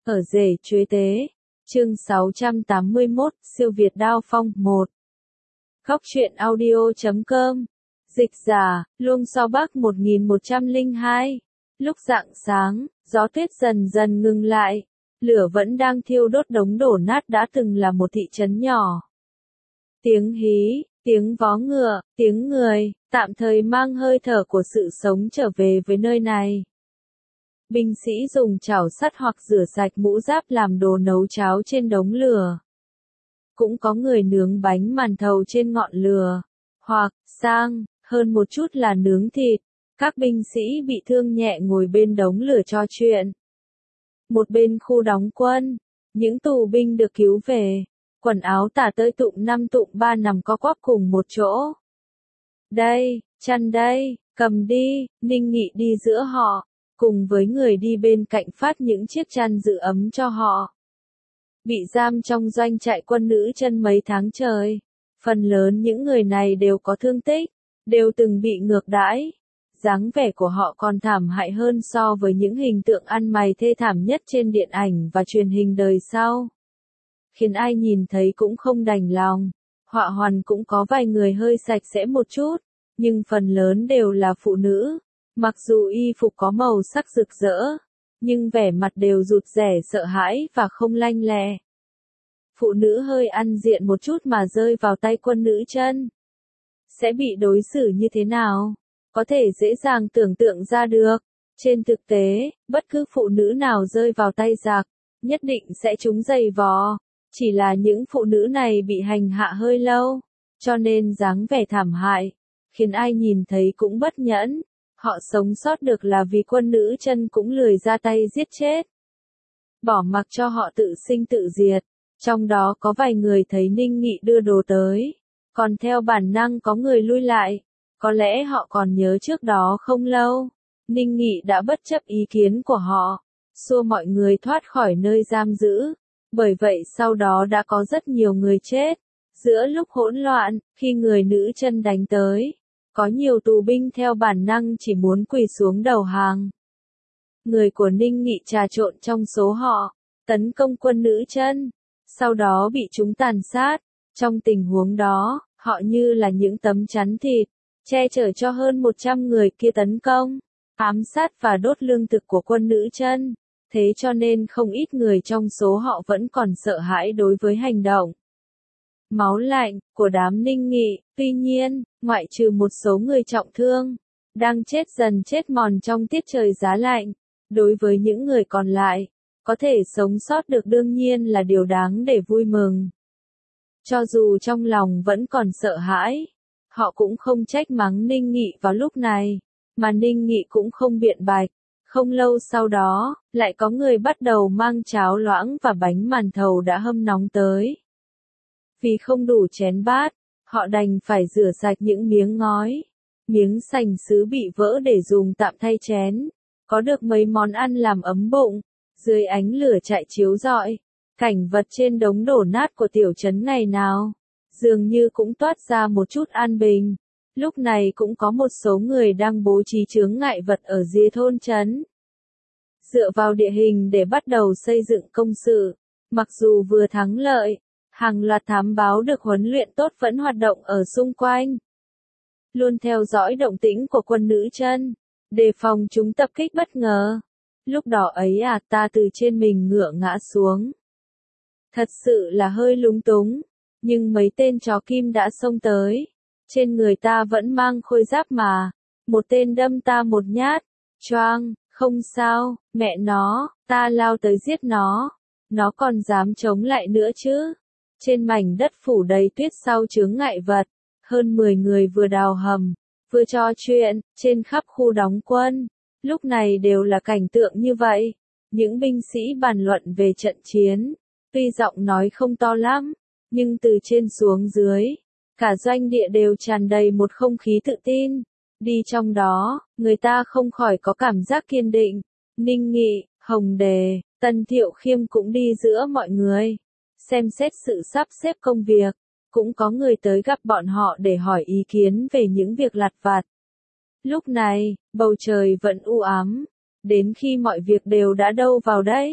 Ở rể chuế tế. Chương 681, siêu Việt đao phong 1. Góc truyện audio.com. Dịch giả, Luông So Bắc 1102. Lúc rạng sáng, gió tuyết dần dần ngừng lại. Lửa vẫn đang thiêu đốt đống đổ nát đã từng là một thị trấn nhỏ. Tiếng hí, tiếng vó ngựa, tiếng người, tạm thời mang hơi thở của sự sống trở về với nơi này. Binh sĩ dùng chảo sắt hoặc rửa sạch mũ giáp làm đồ nấu cháo trên đống lửa. Cũng có người nướng bánh màn thầu trên ngọn lửa, hoặc, sang, hơn một chút là nướng thịt. Các binh sĩ bị thương nhẹ ngồi bên đống lửa trò chuyện. Một bên khu đóng quân, những tù binh được cứu về, quần áo tả tơi tụng 5 tụng 3 nằm co quắp cùng một chỗ. Đây, chăn đây, cầm đi, Ninh Nghị đi giữa họ, cùng với người đi bên cạnh phát những chiếc chăn giữ ấm cho họ. Bị giam trong doanh trại quân nữ chân mấy tháng trời, phần lớn những người này đều có thương tích, đều từng bị ngược đãi. Dáng vẻ của họ còn thảm hại hơn so với những hình tượng ăn mày thê thảm nhất trên điện ảnh và truyền hình đời sau. Khiến ai nhìn thấy cũng không đành lòng. Họa hoàn cũng có vài người hơi sạch sẽ một chút, nhưng phần lớn đều là phụ nữ. Mặc dù y phục có màu sắc rực rỡ, nhưng vẻ mặt đều rụt rè sợ hãi và không lanh lẹ. Phụ nữ hơi ăn diện một chút mà rơi vào tay quân nữ chân, sẽ bị đối xử như thế nào? Có thể dễ dàng tưởng tượng ra được. Trên thực tế, bất cứ phụ nữ nào rơi vào tay giặc, nhất định sẽ trúng giày vò. Chỉ là những phụ nữ này bị hành hạ hơi lâu, cho nên dáng vẻ thảm hại, khiến ai nhìn thấy cũng bất nhẫn. Họ sống sót được là vì quân nữ chân cũng lười ra tay giết chết, bỏ mặc cho họ tự sinh tự diệt. Trong đó có vài người thấy Ninh Nghị đưa đồ tới, còn theo bản năng có người lui lại. Có lẽ họ còn nhớ trước đó không lâu, Ninh Nghị đã bất chấp ý kiến của họ, xua mọi người thoát khỏi nơi giam giữ. Bởi vậy sau đó đã có rất nhiều người chết. Giữa lúc hỗn loạn, khi người nữ chân đánh tới, có nhiều tù binh theo bản năng chỉ muốn quỳ xuống đầu hàng. Người của Ninh Nghị trà trộn trong số họ, tấn công quân nữ chân, sau đó bị chúng tàn sát. Trong tình huống đó, họ như là những tấm chắn thịt, che chở cho hơn 100 người kia tấn công, ám sát và đốt lương thực của quân nữ chân. Thế cho nên không ít người trong số họ vẫn còn sợ hãi đối với hành động máu lạnh của đám Ninh Nghị. Tuy nhiên, ngoại trừ một số người trọng thương, đang chết dần chết mòn trong tiết trời giá lạnh, đối với những người còn lại, có thể sống sót được đương nhiên là điều đáng để vui mừng. Cho dù trong lòng vẫn còn sợ hãi, họ cũng không trách mắng Ninh Nghị vào lúc này, mà Ninh Nghị cũng không biện bạch. Không lâu sau đó, lại có người bắt đầu mang cháo loãng và bánh màn thầu đã hâm nóng tới. Vì không đủ chén bát, họ đành phải rửa sạch những miếng ngói, miếng sành sứ bị vỡ để dùng tạm thay chén. Có được mấy món ăn làm ấm bụng, dưới ánh lửa chạy chiếu rọi, cảnh vật trên đống đổ nát của tiểu trấn ngày nào, dường như cũng toát ra một chút an bình. Lúc này cũng có một số người đang bố trí chướng ngại vật ở rìa thôn trấn, dựa vào địa hình để bắt đầu xây dựng công sự. Mặc dù vừa thắng lợi, hàng loạt thám báo được huấn luyện tốt vẫn hoạt động ở xung quanh, luôn theo dõi động tĩnh của quân nữ chân, đề phòng chúng tập kích bất ngờ. Lúc đó ấy ta từ trên mình ngựa ngã xuống. Thật sự là hơi lúng túng, nhưng mấy tên chó kim đã xông tới. Trên người ta vẫn mang khôi giáp mà. Một tên đâm ta một nhát. Choang, không sao, mẹ nó, ta lao tới giết nó. Nó còn dám chống lại nữa chứ. Trên mảnh đất phủ đầy tuyết sau chướng ngại vật, hơn 10 người vừa đào hầm, vừa trò chuyện, trên khắp khu đóng quân. Lúc này đều là cảnh tượng như vậy. Những binh sĩ bàn luận về trận chiến. Tuy giọng nói không to lắm, nhưng từ trên xuống dưới, cả doanh địa đều tràn đầy một không khí tự tin. Đi trong đó, người ta không khỏi có cảm giác kiên định. Ninh Nghị, Hồng Đề, Tân Thiệu Khiêm cũng đi giữa mọi người, xem xét sự sắp xếp công việc. Cũng có người tới gặp bọn họ để hỏi ý kiến về những việc lặt vặt. Lúc này, bầu trời vẫn u ám, đến khi mọi việc đều đã đâu vào đấy.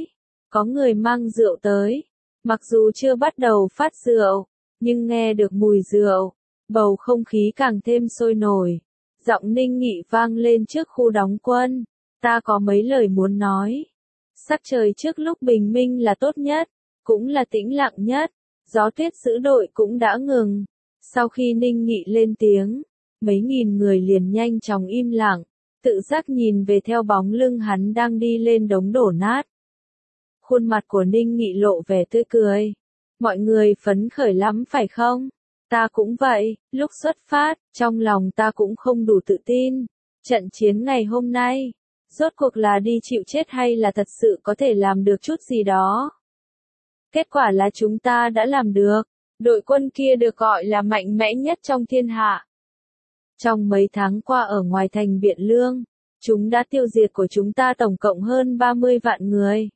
có người mang rượu tới. Mặc dù chưa bắt đầu phát rượu, nhưng nghe được mùi rượu, bầu không khí càng thêm sôi nổi. Giọng Ninh Nghị vang lên trước khu đóng quân. Ta có mấy lời muốn nói. Sắc trời trước lúc bình minh là tốt nhất, cũng là tĩnh lặng nhất. Gió tuyết giữ đội cũng đã ngừng. Sau khi Ninh Nghị lên tiếng, mấy nghìn người liền nhanh chóng im lặng, tự giác nhìn về theo bóng lưng hắn đang đi lên đống đổ nát. Khuôn mặt của Ninh Nghị lộ vẻ tươi cười. Mọi người phấn khởi lắm phải không? Ta cũng vậy, lúc xuất phát, trong lòng ta cũng không đủ tự tin. Trận chiến ngày hôm nay, rốt cuộc là đi chịu chết hay là thật sự có thể làm được chút gì đó? Kết quả là chúng ta đã làm được. Đội quân kia được gọi là mạnh mẽ nhất trong thiên hạ. Trong mấy tháng qua ở ngoài thành Biện Lương, chúng đã tiêu diệt của chúng ta tổng cộng hơn 30 vạn người.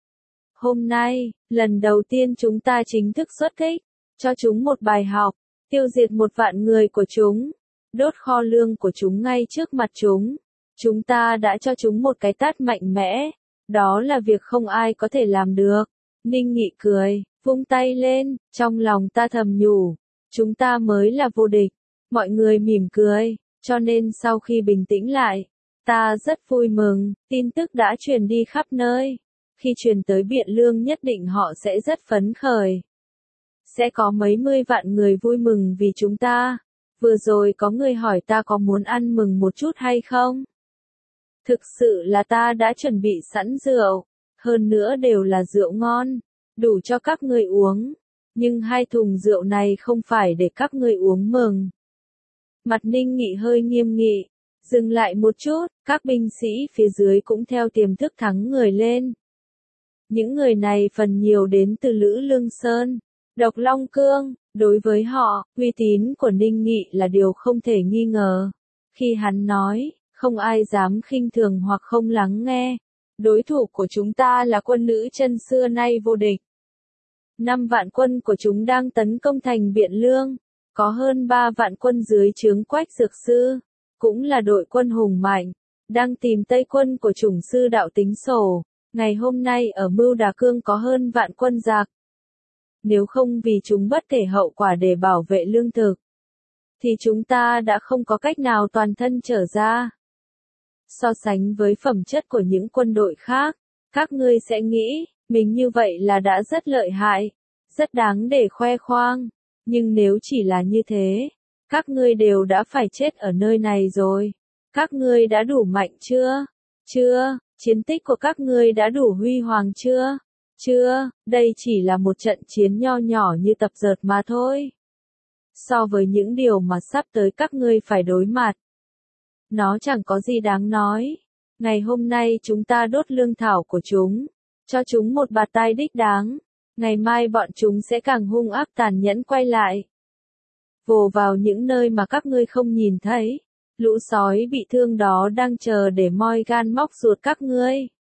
Hôm nay, lần đầu tiên chúng ta chính thức xuất kích, cho chúng một bài học, tiêu diệt 1 vạn người của chúng, đốt kho lương của chúng ngay trước mặt chúng. Chúng ta đã cho chúng một cái tát mạnh mẽ, đó là việc không ai có thể làm được. Ninh Nghị cười, vung tay lên, trong lòng ta thầm nhủ, chúng ta mới là vô địch. Mọi người mỉm cười, cho nên sau khi bình tĩnh lại, ta rất vui mừng, tin tức đã truyền đi khắp nơi. Khi truyền tới Biện Lương nhất định họ sẽ rất phấn khởi. Sẽ có mấy mươi vạn người vui mừng vì chúng ta. Vừa rồi có người hỏi ta có muốn ăn mừng một chút hay không? Thực sự là ta đã chuẩn bị sẵn rượu, hơn nữa đều là rượu ngon, đủ cho các ngươi uống. Nhưng 2 thùng rượu này không phải để các ngươi uống mừng. Mặt Ninh Nghị hơi nghiêm nghị, dừng lại một chút, các binh sĩ phía dưới cũng theo tiềm thức thắng người lên. Những người này phần nhiều đến từ Lữ Lương Sơn, Độc Long Cương, đối với họ, uy tín của Ninh Nghị là điều không thể nghi ngờ. Khi hắn nói, không ai dám khinh thường hoặc không lắng nghe. Đối thủ của chúng ta là quân nữ chân xưa nay vô địch. 5 vạn quân của chúng đang tấn công thành Biện Lương, có hơn 3 vạn quân dưới trướng Quách Dược Sư, cũng là đội quân hùng mạnh, đang tìm Tây quân của chủng sư đạo tính sổ. Ngày hôm nay ở Mưu Đà Cương có hơn vạn quân giặc. Nếu không vì chúng bất kể hậu quả để bảo vệ lương thực, thì chúng ta đã không có cách nào toàn thân trở ra. So sánh với phẩm chất của những quân đội khác, các ngươi sẽ nghĩ, mình như vậy là đã rất lợi hại, rất đáng để khoe khoang. Nhưng nếu chỉ là như thế, các ngươi đều đã phải chết ở nơi này rồi. Các ngươi đã đủ mạnh chưa? Chưa, chiến tích của các ngươi đã đủ huy hoàng chưa? Chưa, đây chỉ là một trận chiến nho nhỏ như tập dượt mà thôi. So với những điều mà sắp tới các ngươi phải đối mặt, nó chẳng có gì đáng nói. Ngày hôm nay chúng ta đốt lương thảo của chúng, cho chúng một bạt tai đích đáng. Ngày mai bọn chúng sẽ càng hung ác tàn nhẫn quay lại, vồ vào những nơi mà các ngươi không nhìn thấy. Lũ sói bị thương đó đang chờ để moi gan móc ruột các ngươi.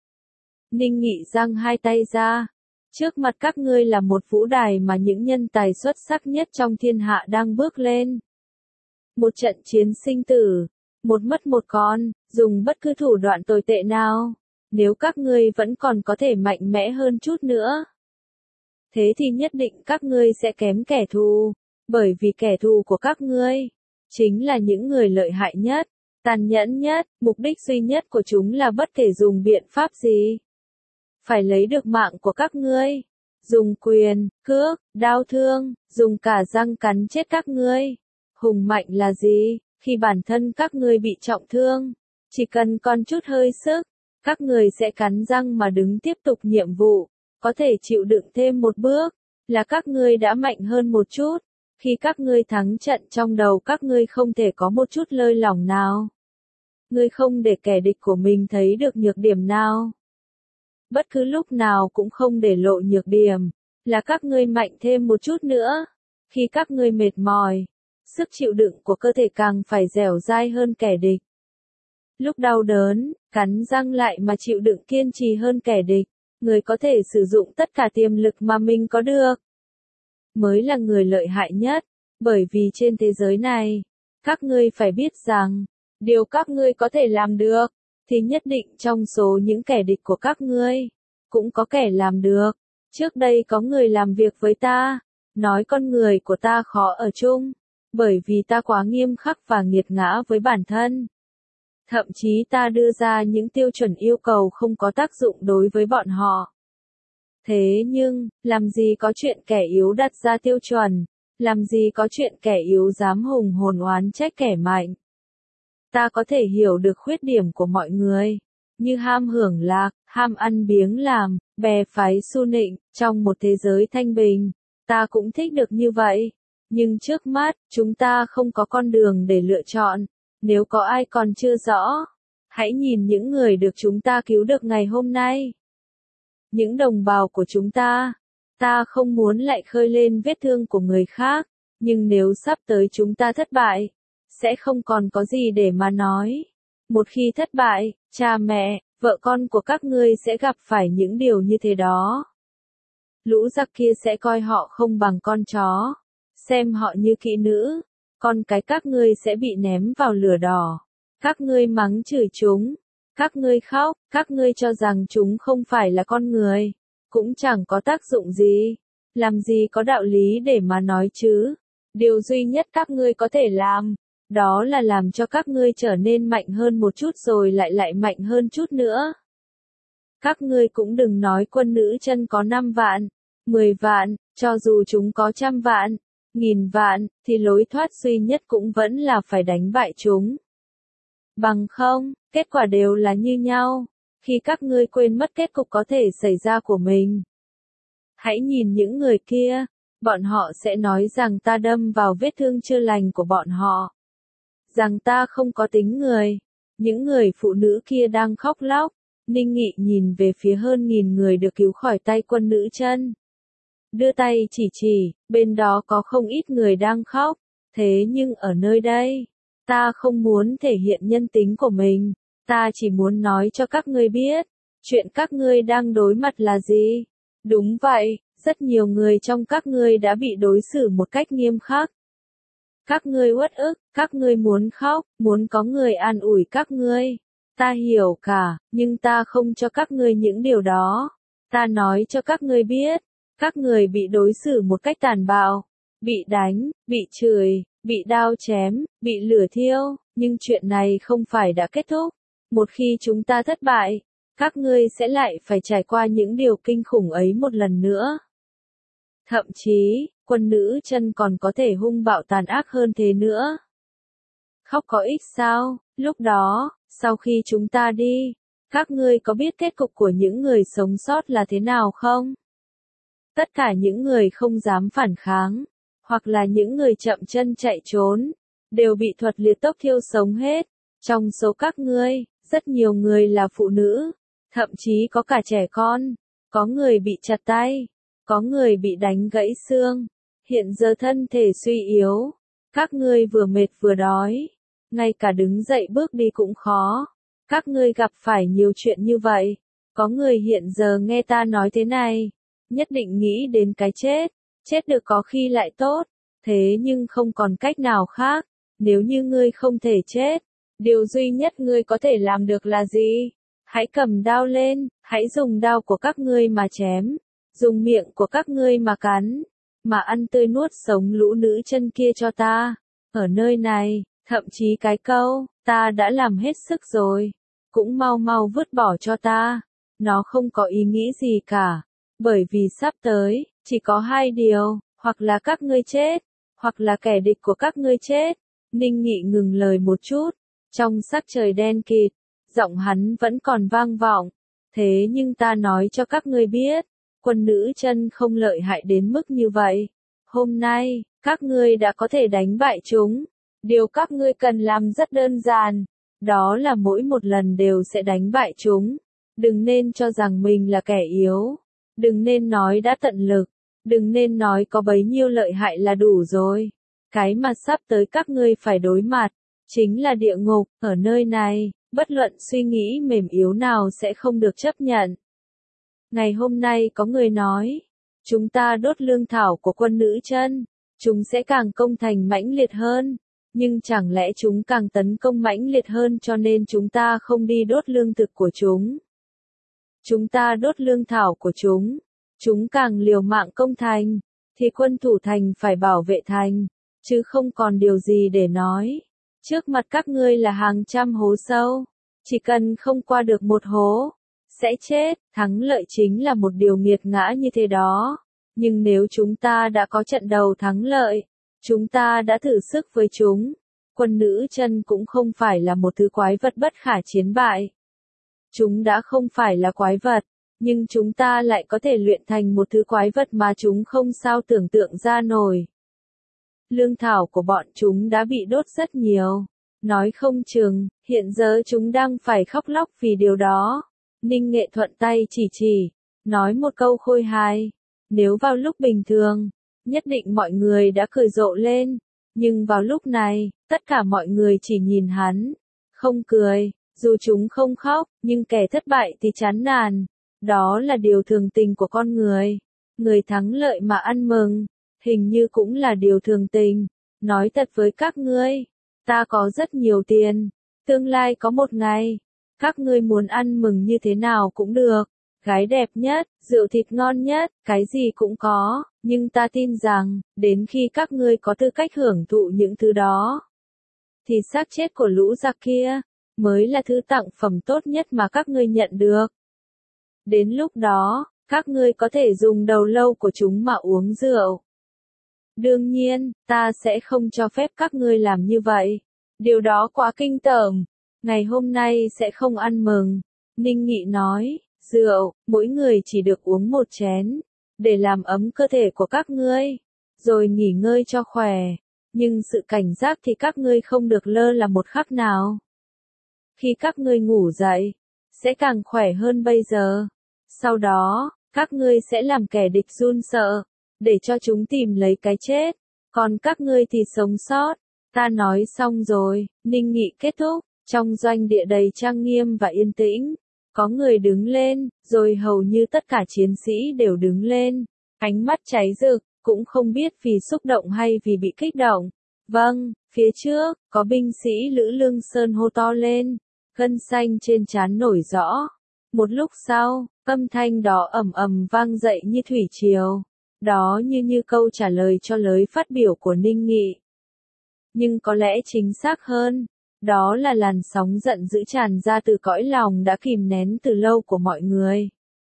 Ninh Nghị giang 2 tay ra. Trước mặt các ngươi là một vũ đài mà những nhân tài xuất sắc nhất trong thiên hạ đang bước lên. Một trận chiến sinh tử, một mất một con, dùng bất cứ thủ đoạn tồi tệ nào. Nếu các ngươi vẫn còn có thể mạnh mẽ hơn chút nữa, thế thì nhất định các ngươi sẽ kém kẻ thù. Bởi vì kẻ thù của các ngươi chính là những người lợi hại nhất, tàn nhẫn nhất. Mục đích duy nhất của chúng là bất kể dùng biện pháp gì, phải lấy được mạng của các ngươi. Dùng quyền, cước, đao thương, dùng cả răng cắn chết các ngươi. Hùng mạnh là gì? Khi bản thân các ngươi bị trọng thương, chỉ cần còn chút hơi sức, các ngươi sẽ cắn răng mà đứng tiếp tục nhiệm vụ. Có thể chịu đựng thêm một bước, là các ngươi đã mạnh hơn một chút. Khi các ngươi thắng trận trong đầu các ngươi không thể có một chút lơi lỏng nào. Ngươi không để kẻ địch của mình thấy được nhược điểm nào. Bất cứ lúc nào cũng không để lộ nhược điểm, là các ngươi mạnh thêm một chút nữa. Khi các ngươi mệt mỏi, sức chịu đựng của cơ thể càng phải dẻo dai hơn kẻ địch. Lúc đau đớn, cắn răng lại mà chịu đựng kiên trì hơn kẻ địch. Người có thể sử dụng tất cả tiềm lực mà mình có được, mới là người lợi hại nhất. Bởi vì trên thế giới này, các ngươi phải biết rằng, điều các ngươi có thể làm được, thì nhất định trong số những kẻ địch của các ngươi, cũng có kẻ làm được. Trước đây có người làm việc với ta, nói con người của ta khó ở chung, bởi vì ta quá nghiêm khắc và nghiệt ngã với bản thân. Thậm chí ta đưa ra những tiêu chuẩn yêu cầu không có tác dụng đối với bọn họ. Thế nhưng, làm gì có chuyện kẻ yếu đặt ra tiêu chuẩn, làm gì có chuyện kẻ yếu dám hùng hồn oán trách kẻ mạnh. Ta có thể hiểu được khuyết điểm của mọi người, như ham hưởng lạc, ham ăn biếng làm, bè phái xu nịnh, trong một thế giới thanh bình. Ta cũng thích được như vậy. Nhưng trước mắt, chúng ta không có con đường để lựa chọn. Nếu có ai còn chưa rõ, hãy nhìn những người được chúng ta cứu được ngày hôm nay. Những đồng bào của chúng ta. Ta không muốn lại khơi lên vết thương của người khác, nhưng nếu sắp tới chúng ta thất bại, sẽ không còn có gì để mà nói. Một khi thất bại, cha mẹ, vợ con của các ngươi sẽ gặp phải những điều như thế đó. Lũ giặc kia sẽ coi họ không bằng con chó, xem họ như kỹ nữ, con cái các ngươi sẽ bị ném vào lửa đỏ. Các ngươi mắng chửi chúng, các ngươi khóc, các ngươi cho rằng chúng không phải là con người, cũng chẳng có tác dụng gì, làm gì có đạo lý để mà nói chứ. Điều duy nhất các ngươi có thể làm, đó là làm cho các ngươi trở nên mạnh hơn một chút rồi lại mạnh hơn chút nữa. Các ngươi cũng đừng nói quân nữ chân có 5 vạn, 10 vạn, cho dù chúng có 100 vạn, 1000 vạn, thì lối thoát duy nhất cũng vẫn là phải đánh bại chúng. Bằng không, kết quả đều là như nhau, khi các ngươi quên mất kết cục có thể xảy ra của mình. Hãy nhìn những người kia, bọn họ sẽ nói rằng ta đâm vào vết thương chưa lành của bọn họ. Rằng ta không có tính người. Những người phụ nữ kia đang khóc lóc. Ninh Nghị nhìn về phía hơn 1000 người được cứu khỏi tay quân nữ chân. Đưa tay chỉ, bên đó có không ít người đang khóc. Thế nhưng ở nơi đây, ta không muốn thể hiện nhân tính của mình. Ta chỉ muốn nói cho các ngươi biết, chuyện các ngươi đang đối mặt là gì. Đúng vậy, rất nhiều người trong các ngươi đã bị đối xử một cách nghiêm khắc. Các ngươi uất ức, các ngươi muốn khóc, muốn có người an ủi các ngươi. Ta hiểu cả, nhưng ta không cho các ngươi những điều đó. Ta nói cho các ngươi biết, các người bị đối xử một cách tàn bạo, bị đánh, bị chửi, bị đao chém, bị lửa thiêu, nhưng chuyện này không phải đã kết thúc. Một khi chúng ta thất bại, các ngươi sẽ lại phải trải qua những điều kinh khủng ấy một lần nữa. Thậm chí, quân nữ chân còn có thể hung bạo tàn ác hơn thế nữa. Khóc có ích sao? Lúc đó, sau khi chúng ta đi, các ngươi có biết kết cục của những người sống sót là thế nào không? Tất cả những người không dám phản kháng, hoặc là những người chậm chân chạy trốn, đều bị thuật liệt tốc thiêu sống hết. Trong số các ngươi, rất nhiều người là phụ nữ, thậm chí có cả trẻ con, có người bị chặt tay, có người bị đánh gãy xương, hiện giờ thân thể suy yếu, các ngươi vừa mệt vừa đói, ngay cả đứng dậy bước đi cũng khó. Các ngươi gặp phải nhiều chuyện như vậy, có người hiện giờ nghe ta nói thế này, nhất định nghĩ đến cái chết được có khi lại tốt, thế nhưng không còn cách nào khác, nếu như ngươi không thể chết, điều duy nhất ngươi có thể làm được là gì? Hãy cầm đao lên, hãy dùng đao của các ngươi mà chém, dùng miệng của các ngươi mà cắn, mà ăn tươi nuốt sống lũ nữ chân kia cho ta. Ở nơi này, thậm chí cái câu, ta đã làm hết sức rồi, cũng mau mau vứt bỏ cho ta. Nó không có ý nghĩ gì cả, bởi vì sắp tới, chỉ có hai điều, hoặc là các ngươi chết, hoặc là kẻ địch của các ngươi chết. Ninh Nghị ngừng lời một chút, trong sắc trời đen kịt, giọng hắn vẫn còn vang vọng. Thế nhưng ta nói cho các ngươi biết, quân nữ chân không lợi hại đến mức như vậy. Hôm nay, các ngươi đã có thể đánh bại chúng. Điều các ngươi cần làm rất đơn giản, đó là mỗi một lần đều sẽ đánh bại chúng. Đừng nên cho rằng mình là kẻ yếu, đừng nên nói đã tận lực, đừng nên nói có bấy nhiêu lợi hại là đủ rồi. Cái mà sắp tới các ngươi phải đối mặt, chính là địa ngục. Ở nơi này, bất luận suy nghĩ mềm yếu nào sẽ không được chấp nhận. Ngày hôm nay có người nói, chúng ta đốt lương thảo của quân nữ chân, chúng sẽ càng công thành mãnh liệt hơn. Nhưng chẳng lẽ chúng càng tấn công mãnh liệt hơn cho nên chúng ta không đi đốt lương thực của chúng? chúng ta đốt lương thảo của chúng càng liều mạng công thành, thì quân thủ thành phải bảo vệ thành, chứ không còn điều gì để nói. Trước mặt các ngươi là hàng trăm hố sâu, chỉ cần không qua được một hố, sẽ chết, thắng lợi chính là một điều nghiệt ngã như thế đó. Nhưng nếu chúng ta đã có trận đầu thắng lợi, chúng ta đã thử sức với chúng, quân nữ chân cũng không phải là một thứ quái vật bất khả chiến bại. Chúng đã không phải là quái vật, nhưng chúng ta lại có thể luyện thành một thứ quái vật mà chúng không sao tưởng tượng ra nổi. Lương thảo của bọn chúng đã bị đốt rất nhiều. Nói không chừng, hiện giờ chúng đang phải khóc lóc vì điều đó. Ninh Nghệ thuận tay chỉ, nói một câu khôi hài. Nếu vào lúc bình thường, nhất định mọi người đã cười rộ lên. Nhưng vào lúc này, tất cả mọi người chỉ nhìn hắn, không cười. Dù chúng không khóc, nhưng kẻ thất bại thì chán nản. Đó là điều thường tình của con người. Người thắng lợi mà ăn mừng, hình như cũng là điều thường tình. Nói thật với các ngươi, ta có rất nhiều tiền. Tương lai có một ngày, các ngươi muốn ăn mừng như thế nào cũng được. Gái đẹp nhất, rượu thịt ngon nhất, cái gì cũng có. Nhưng ta tin rằng, đến khi các ngươi có tư cách hưởng thụ những thứ đó, thì xác chết của lũ giặc kia mới là thứ tặng phẩm tốt nhất mà các ngươi nhận được. Đến lúc đó, các ngươi có thể dùng đầu lâu của chúng mà uống rượu. Đương nhiên, ta sẽ không cho phép các ngươi làm như vậy. Điều đó quá kinh tởm. Ngày hôm nay sẽ không ăn mừng. Ninh Nghị nói, rượu, mỗi người chỉ được uống một chén, để làm ấm cơ thể của các ngươi, rồi nghỉ ngơi cho khỏe. Nhưng sự cảnh giác thì các ngươi không được lơ là một khắc nào. Khi các ngươi ngủ dậy, sẽ càng khỏe hơn bây giờ. Sau đó, các ngươi sẽ làm kẻ địch run sợ, để cho chúng tìm lấy cái chết. Còn các ngươi thì sống sót. Ta nói xong rồi, Ninh Nghị kết thúc. Trong doanh địa đầy trang nghiêm và yên tĩnh, có người đứng lên, rồi hầu như tất cả chiến sĩ đều đứng lên. Ánh mắt cháy rực, cũng không biết vì xúc động hay vì bị kích động. Vâng, phía trước, có binh sĩ Lữ Lương Sơn hô to lên, gân xanh trên trán nổi rõ. Một lúc sau, âm thanh đó ầm ầm vang dậy như thủy triều. Đó như câu trả lời cho lời phát biểu của Ninh Nghị. Nhưng có lẽ chính xác hơn, đó là làn sóng giận dữ tràn ra từ cõi lòng đã kìm nén từ lâu của mọi người.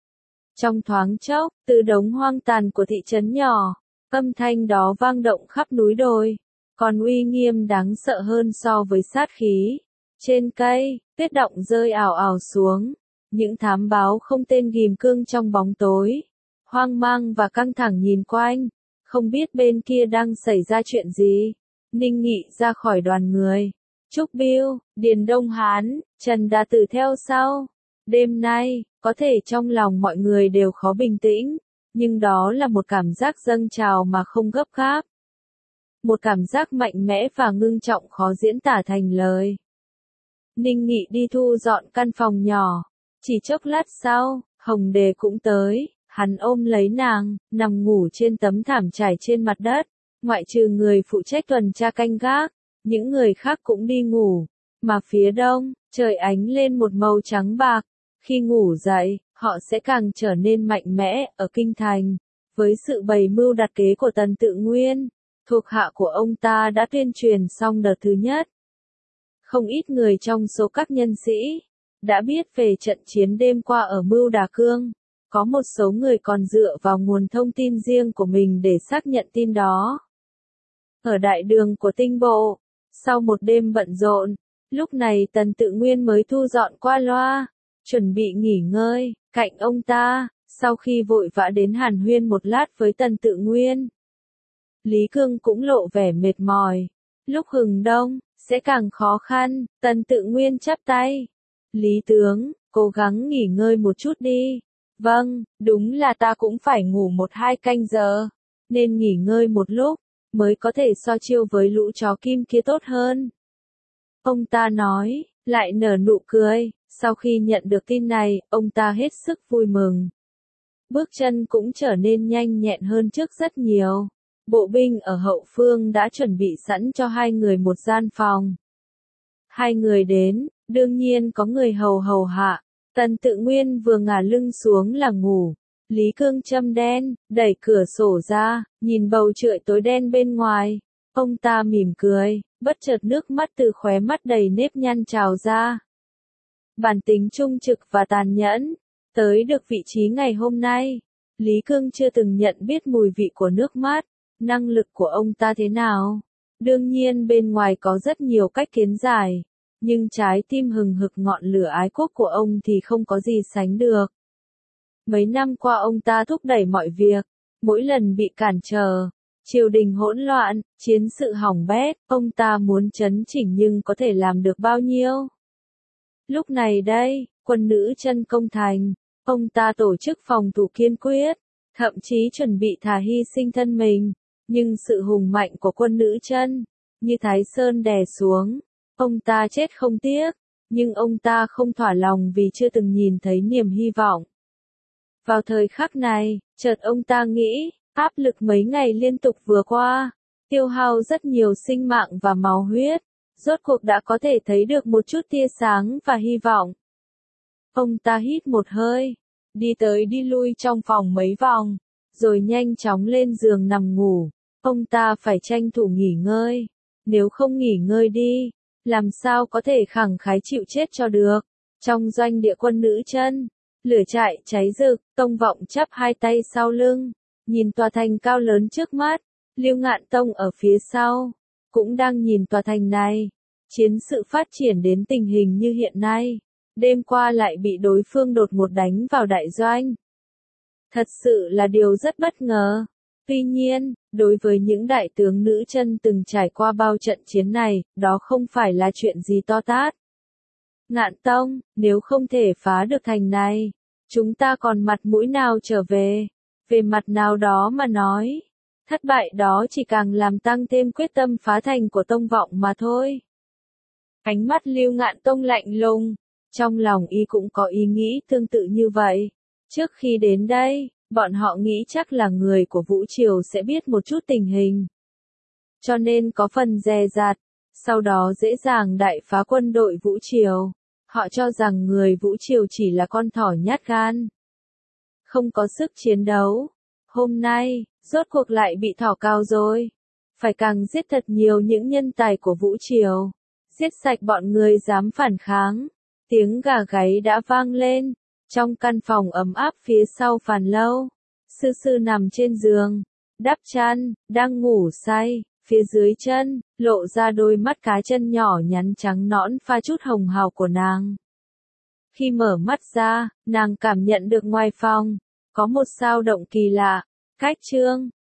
Trong thoáng chốc, từ đống hoang tàn của thị trấn nhỏ, âm thanh đó vang động khắp núi đồi, còn uy nghiêm đáng sợ hơn so với sát khí. Trên cây, tuyết động rơi ảo ảo xuống, những thám báo không tên ghim cương trong bóng tối, hoang mang và căng thẳng nhìn quanh, không biết bên kia đang xảy ra chuyện gì. Ninh Nghị ra khỏi đoàn người. Trúc Biêu, Điền Đông Hán, Trần Đa Tử theo sau. Đêm nay, có thể trong lòng mọi người đều khó bình tĩnh, nhưng đó là một cảm giác dâng trào mà không gấp gáp. Một cảm giác mạnh mẽ và ngưng trọng khó diễn tả thành lời. Ninh Nghị đi thu dọn căn phòng nhỏ. Chỉ chốc lát sau, Hồng Đề cũng tới, hắn ôm lấy nàng, nằm ngủ trên tấm thảm trải trên mặt đất. Ngoại trừ người phụ trách tuần tra canh gác, những người khác cũng đi ngủ. Mà phía đông, trời ánh lên một màu trắng bạc. Khi ngủ dậy, họ sẽ càng trở nên mạnh mẽ. Ở kinh thành, với sự bày mưu đặt kế của Tần Tự Nguyên, thuộc hạ của ông ta đã tuyên truyền xong đợt thứ nhất. Không ít người trong số các nhân sĩ đã biết về trận chiến đêm qua ở Mưu Đà Cương. Có một số người còn dựa vào nguồn thông tin riêng của mình để xác nhận tin đó. Ở đại đường của Tinh Bộ, sau một đêm bận rộn, lúc này Tần Tự Nguyên mới thu dọn qua loa, chuẩn bị nghỉ ngơi. Cạnh ông ta, sau khi vội vã đến hàn huyên một lát với Tần Tự Nguyên, Lý Cương cũng lộ vẻ mệt mỏi. Lúc hừng đông, sẽ càng khó khăn. Tần Tự Nguyên chắp tay. Lý tướng, cố gắng nghỉ ngơi một chút đi. Vâng, đúng là ta cũng phải ngủ 1-2 canh giờ, nên nghỉ ngơi một lúc, mới có thể so chiêu với lũ chó kim kia tốt hơn. Ông ta nói, lại nở nụ cười. Sau khi nhận được tin này, ông ta hết sức vui mừng. Bước chân cũng trở nên nhanh nhẹn hơn trước rất nhiều. Bộ binh ở hậu phương đã chuẩn bị sẵn cho hai người một gian phòng. Hai người đến, đương nhiên có người hầu hạ. Tần Tự Nguyên vừa ngả lưng xuống là ngủ. Lý Cương châm đen, đẩy cửa sổ ra, nhìn bầu trời tối đen bên ngoài. Ông ta mỉm cười, bất chợt nước mắt từ khóe mắt đầy nếp nhăn trào ra. Bản tính trung trực và tàn nhẫn, tới được vị trí ngày hôm nay, Lý Cương chưa từng nhận biết mùi vị của nước mắt, năng lực của ông ta thế nào. Đương nhiên bên ngoài có rất nhiều cách kiến giải, nhưng trái tim hừng hực ngọn lửa ái quốc của ông thì không có gì sánh được. Mấy năm qua ông ta thúc đẩy mọi việc, mỗi lần bị cản trở, triều đình hỗn loạn, chiến sự hỏng bét, ông ta muốn chấn chỉnh nhưng có thể làm được bao nhiêu. Lúc này đây, quân nữ chân công thành, ông ta tổ chức phòng thủ kiên quyết, thậm chí chuẩn bị thà hy sinh thân mình, nhưng sự hùng mạnh của quân nữ chân, như Thái Sơn đè xuống, ông ta chết không tiếc, nhưng ông ta không thỏa lòng vì chưa từng nhìn thấy niềm hy vọng. Vào thời khắc này, chợt ông ta nghĩ, áp lực mấy ngày liên tục vừa qua, tiêu hao rất nhiều sinh mạng và máu huyết, rốt cuộc đã có thể thấy được một chút tia sáng và hy vọng. Ông ta hít một hơi, đi tới đi lui trong phòng mấy vòng, rồi nhanh chóng lên giường nằm ngủ. Ông ta phải tranh thủ nghỉ ngơi, nếu không nghỉ ngơi đi, làm sao có thể khẳng khái chịu chết cho được. Trong doanh địa quân nữ chân, lửa trại cháy rực, Tông Vọng chắp hai tay sau lưng, nhìn tòa thành cao lớn trước mắt, Lưu Ngạn Tông ở phía sau, cũng đang nhìn tòa thành này. Chiến sự phát triển đến tình hình như hiện nay, đêm qua lại bị đối phương đột ngột đánh vào đại doanh. Thật sự là điều rất bất ngờ. Tuy nhiên, đối với những đại tướng nữ chân từng trải qua bao trận chiến này, đó không phải là chuyện gì to tát. Ngạn Tông, nếu không thể phá được thành này, chúng ta còn mặt mũi nào trở về? Về mặt nào đó mà nói, thất bại đó chỉ càng làm tăng thêm quyết tâm phá thành của Tông Vọng mà thôi. Ánh mắt Lưu Ngạn Tông lạnh lùng, trong lòng y cũng có ý nghĩ tương tự như vậy. Trước khi đến đây, bọn họ nghĩ chắc là người của Vũ Triều sẽ biết một chút tình hình, cho nên có phần dè dặt, sau đó dễ dàng đại phá quân đội Vũ Triều. Họ cho rằng người Vũ Triều chỉ là con thỏ nhát gan, không có sức chiến đấu. Hôm nay, rốt cuộc lại bị thỏ cao rồi. Phải càng giết thật nhiều những nhân tài của Vũ Triều, giết sạch bọn người dám phản kháng. Tiếng gà gáy đã vang lên. Trong căn phòng ấm áp phía sau Phàn Lâu, Sư Sư nằm trên giường, đắp chăn, đang ngủ say, phía dưới chân, lộ ra đôi mắt cá chân nhỏ nhắn trắng nõn pha chút hồng hào của nàng. Khi mở mắt ra, nàng cảm nhận được ngoài phòng, có một dao động kỳ lạ. Cách chương